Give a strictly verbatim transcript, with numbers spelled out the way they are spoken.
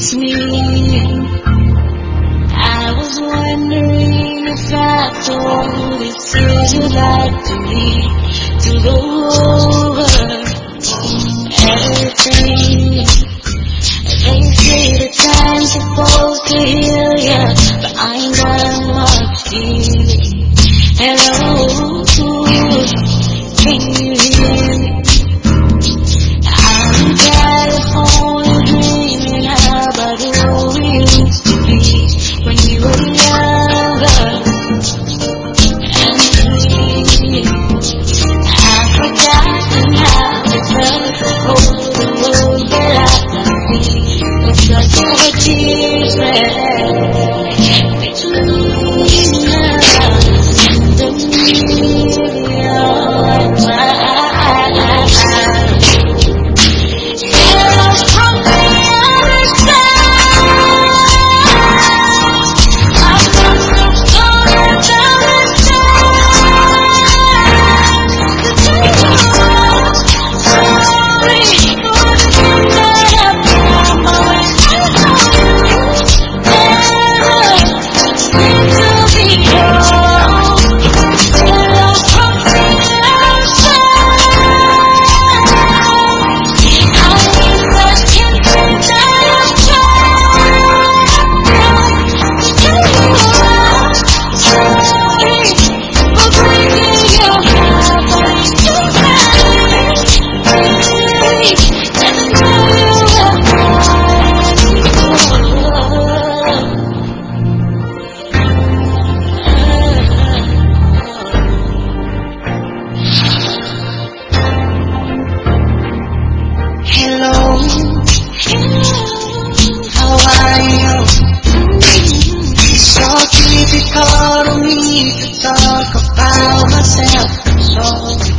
it's me. I was wondering if after all these years you'd like to me to go over everything. They say the time's supposed to heal ya, but I ain't got much feeling. Hello, can you hear me? I'm in California dreaming about who we used to be when we were younger and free. I've forgotten how it felt to hold the world that I could see. Looks like there were tears between us and me. I cried. Difficult for me to talk about myself. So